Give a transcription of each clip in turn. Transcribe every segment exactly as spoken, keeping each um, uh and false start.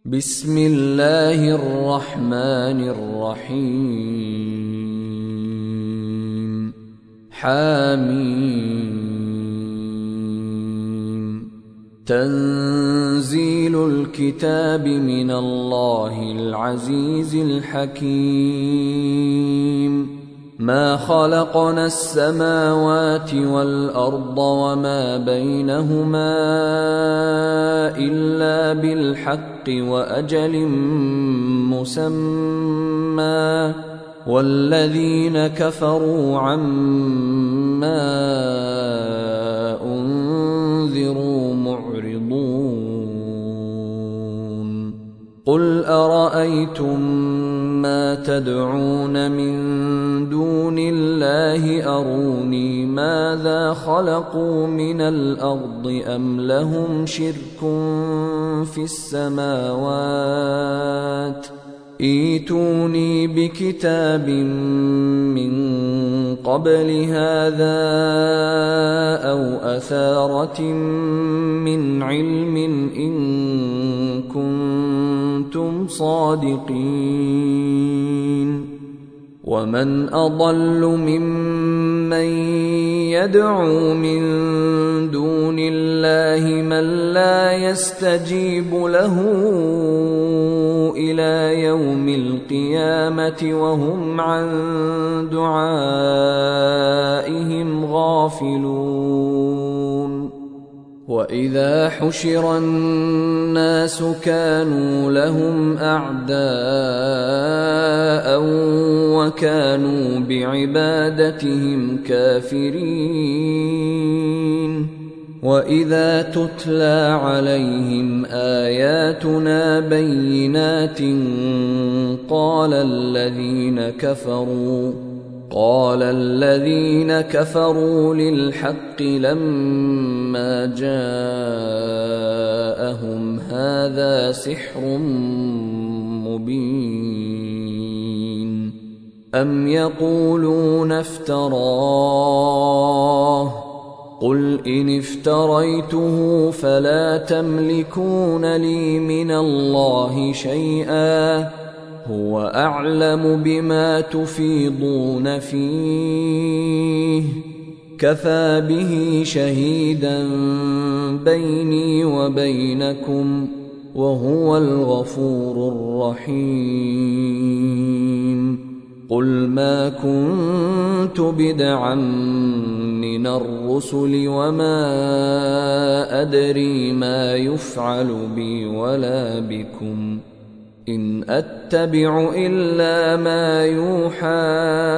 بسم الله الرحمن الرحيم حميم تنزيل الكتاب من الله العزيز الحكيم ما خلقنا السماوات والأرض وما بينهما إلا بالحق وأجل مسمى والذين كفروا عما أنذروا معرضون قل أرأيتم ما تدعون من دون الله أروني ماذا خلقوا من الأرض أم لهم شرك في السماوات ائتوني بكتاب من قبل هذا أو أثارة من علم إن كنتم صادقين ومن أضل ممن يدعو من دون الله من لا يستجيب له إلى يوم القيامة وهم عن دعائهم غافلون وإذا حشر الناس كانوا لهم أعداء وكانوا بعبادتهم كافرين وإذا تتلى عليهم آياتنا بينات قال الذين كفروا قال الذين كفروا للحق لما جاءهم هذا سحر مبين أم يقولون افتراه قل إن افتريته فلا تملكون لي من الله شيئا هو أعلم بما تفيضون فيه كفى به شهيدا بيني وبينكم وهو الغفور الرحيم قل ما كنت بدعا من الرسل وما أدري ما يفعل بي ولا بكم إن أتبع إلا ما يوحى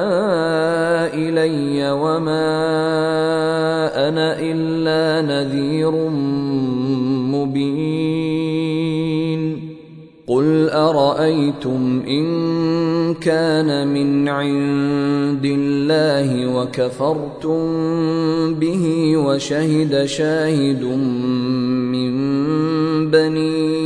إلي وما أنا إلا نذير مبين قل أرأيتم إن كان من عند الله وكفرتم به وشهد شاهد من بني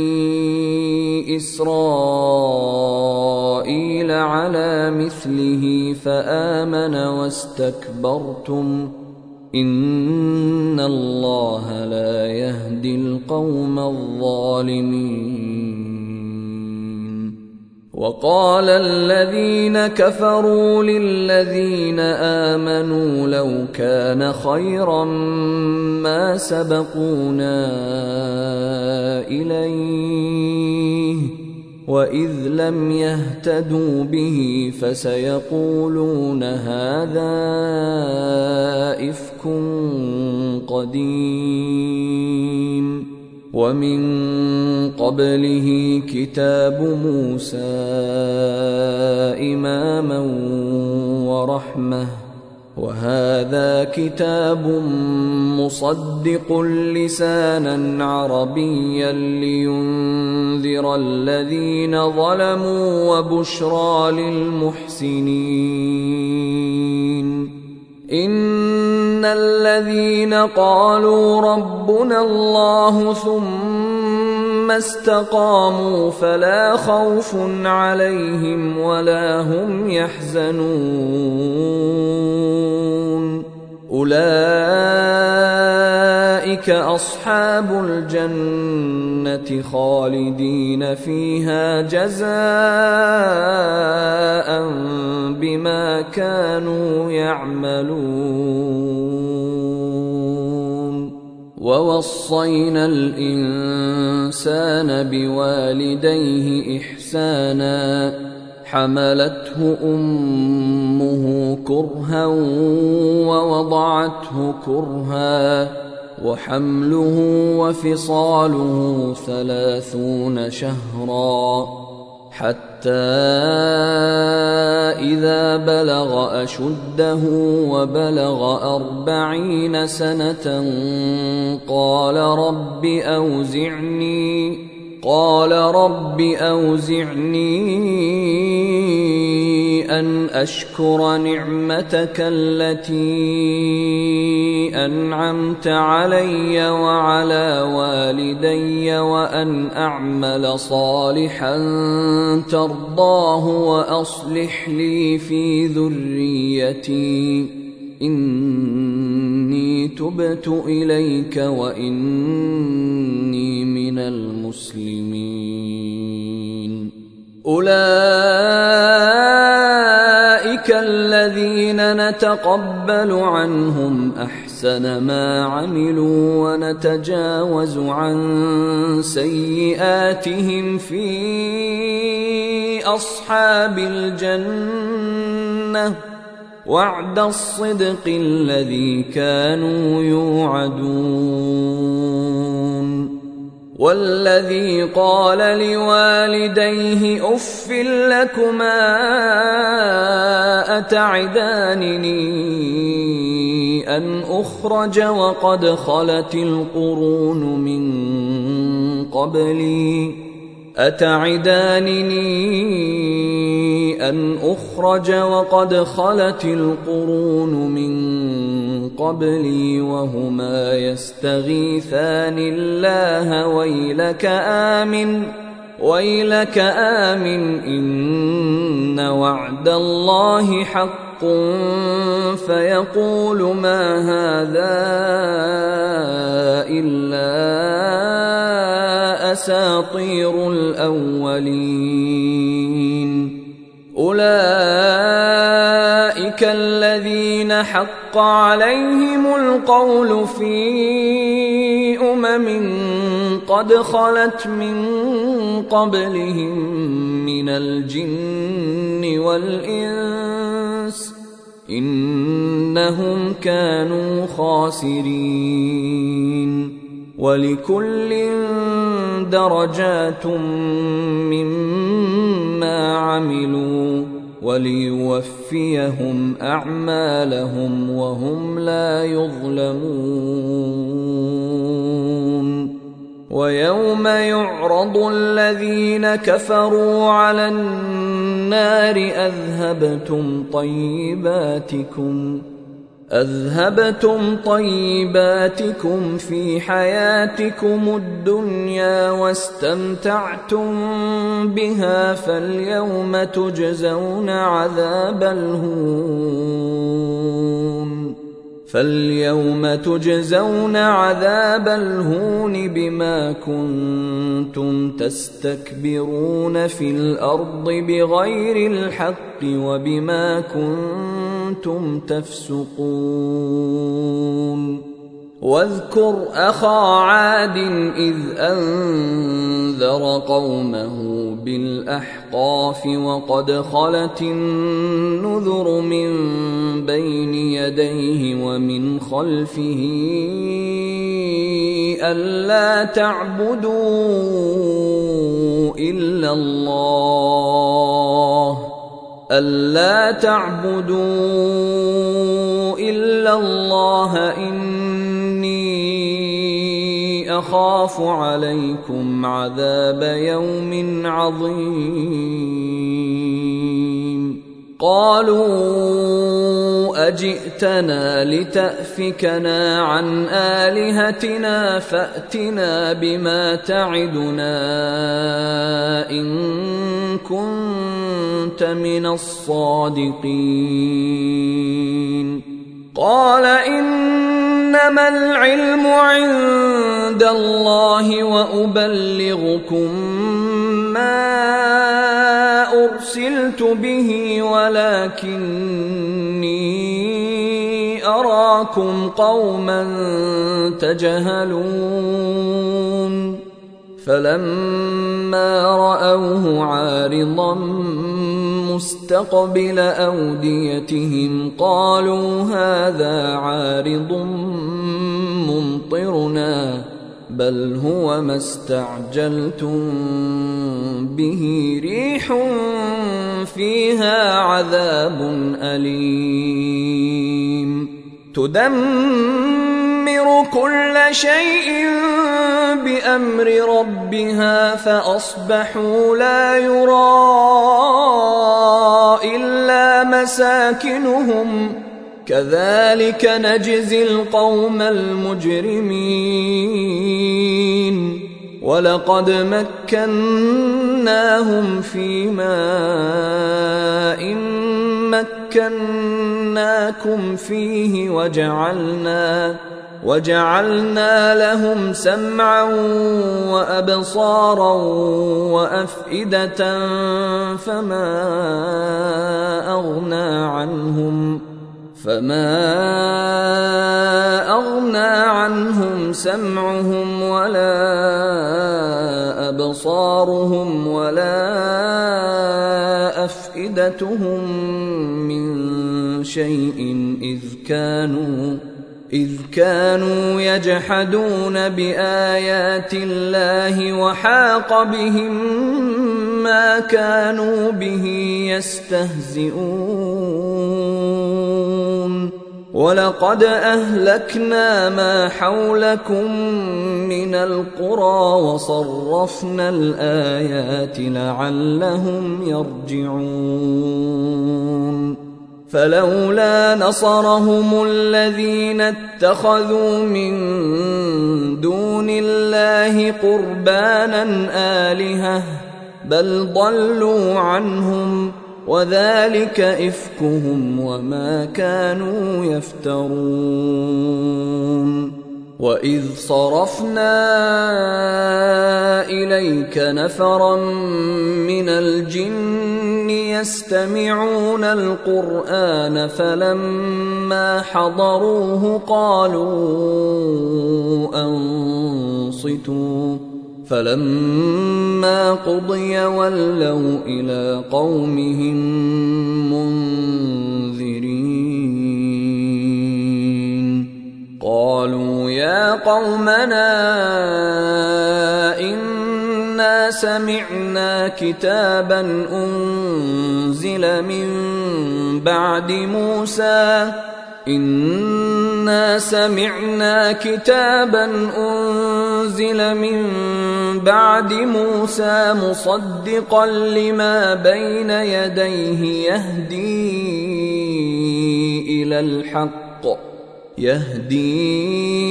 إسرائيل على مثله فآمن واستكبرتم إن الله لا يهدي القوم الظالمين وقال الذين كفروا للذين آمنوا لو كان خيرا ما سبقونا إليه وإذ لم يهتدوا به فسيقولون هذا إفك قديم ومن قبله كتاب موسى إماما ورحمة وهذا كتاب مصدق لسانا عربيا لينذر الذين ظلموا وبشرى للمحسنين إن الذين قالوا ربنا الله ثم استقاموا فلا خوف عليهم ولا هم يحزنون أولئك أصحاب الجنة خالدين فيها جزاء بما كانوا يعملون. ووصينا الإنسان بوالديه إحسانا حملته أمه كرها ووضعته كرها وحمله وفصاله ثلاثون شهرا حتى إذا بلغ أشده وبلغ أربعين سنة قال رب أوزعني قال رب أوزعني أن أشكر نعمتك التي أنعمت علي وعلى والدي وأن أعمل صالحا ترضاه وأصلح لي في ذريتي إني تبت إليك وإني من المسلمين. أولئك الذين نتقبل عنهم أحسن ما عملوا ونتجاوز عن سيئاتهم في أصحاب الجنة وعد الصدق الذي كانوا يوعدون. والذي قال لوالديه أف لكما أتعدانني أن أخرج وقد خلت القرون من قبلي أتعدانني أن أخرج وقد خلت القرون من قبلي وهما يستغيثان الله ويلك آمن ويلك آمن إن وعد الله حق فيقول ما هذا إلا أساطير الأولين. أولئك الذين حق عليهم القول في أمم قد خلت من قبلهم من الجن والإنس إنهم كانوا خاسرين. ولكل درجات مما عملوا وليوفيهم أعمالهم وهم لا يظلمون. ويوم يعرض الذين كفروا على النار أذهبتم طيباتكم أذهبتم طيباتكم في حياتكم الدنيا واستمتعتم بها فاليوم تجزون عذاب الهون فاليوم تجزون عذاب الهون بما كنتم تستكبرون في الأرض بغير الحق وبما كنتم تفسقون. واذكر أخا عاد إذ أنذر قومه بالأحقاف وقد خلت النذر من بين يديه ومن خلفه ألا تعبدوا إلا الله ألا تعبدوا إلا الله إني أخاف عليكم عذاب يوم عظيم. قالوا أجئتنا لتأفكنا عن آلهتنا فأتنا بما تعدنا إن كنت من الصادقين. قال إنما العلم عند الله وأبلغكم ما أرسلت به ولكني أراكم قوما تجهلون فلما رأوه عارضا مستقبل أوديتهم قالوا هذا عارض ممطرنا بل هو ما استعجلتم به ريح فيها عذاب أليم تدمر كل شيء بأمر ربها فأصبحوا لا يرى إلا مساكنهم كذلك نجزي القوم المجرمين ولقد مكناهم في ماء مكناكم فيه وجعلنا وجعلنا لهم سمعا وأبصارا وأفئدة فما أغنى عنهم فما أغنى عنهم سمعهم ولا أبصارهم ولا أفئدتهم من شيء إذ كانوا إذ كانوا يجحدون بآيات الله وحاق بهم ما كانوا به يستهزئون ولقد أهلكنا ما حولكم من القرى وصرفنا الآيات لعلهم يرجعون فلولا نصرهم الذين اتخذوا من دون الله قربانا آلهة بل ضلوا عنهم وذلك إفكهم وما كانوا يفترون وإذ صرفنا إليك نفرا من الجن يستمعون القرآن فلما حضروه قالوا أنصتوا فلما قضي ولوا إلى قومهم منذرين قالوا يا قومنا إنا سمعنا كتابا أنزل من بعد موسى إنا سمعنا كتابا أنزل من بعد موسى مصدقا لما بين يديه يهدي إلى الحق يهدي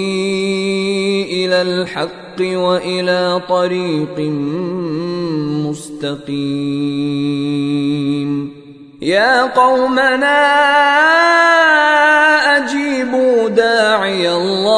إلى الحق وإلى طريق مستقيم يا قومنا أجيبوا داعي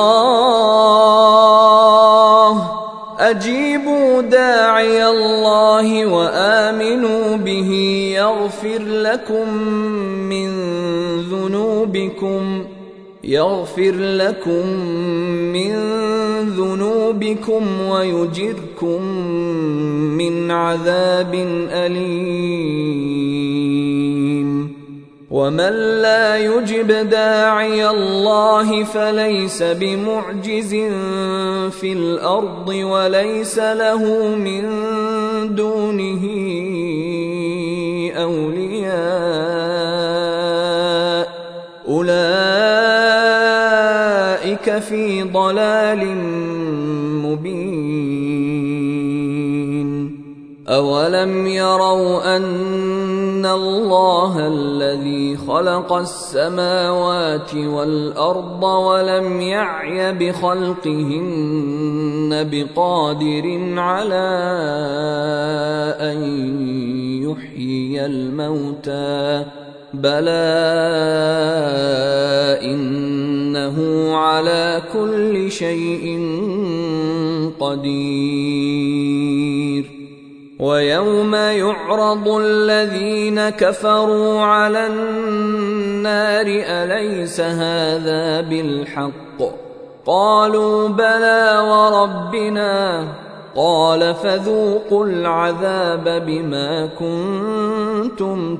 الله أجيبوا داعي الله وآمنوا به يغفر لكم من ذنوبكم يغفر لكم من ذنوبكم ويجركم من عذاب أليم ومن لا يجب داعي الله فليس بمعجز في الأرض وليس له من دونه أولياء أولئك في ضلال مبين أولم يروا أن الله الذي خلق السماوات والأرض ولم يعي بخلقهن بقادر على أن يحيي الموتى بلى إن قدير ويوم يعرض الذين كفروا على النار أليس هذا بالحق قالوا بلى وربنا قال فذوقوا العذاب بما كنتم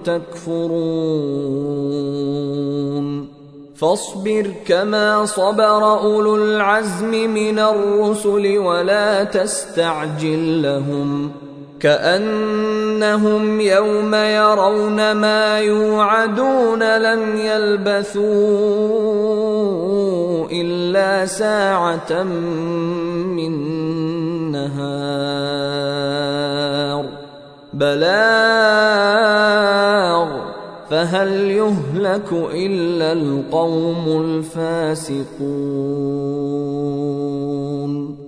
تكفرون فاصبر كما صبر أولو العزم من الرسل ولا تستعجل لهم كأنهم يوم يرون ما يوعدون لم يلبثوا إلا ساعة من نهار بلاغ فهل يهلك إلا القوم الفاسقون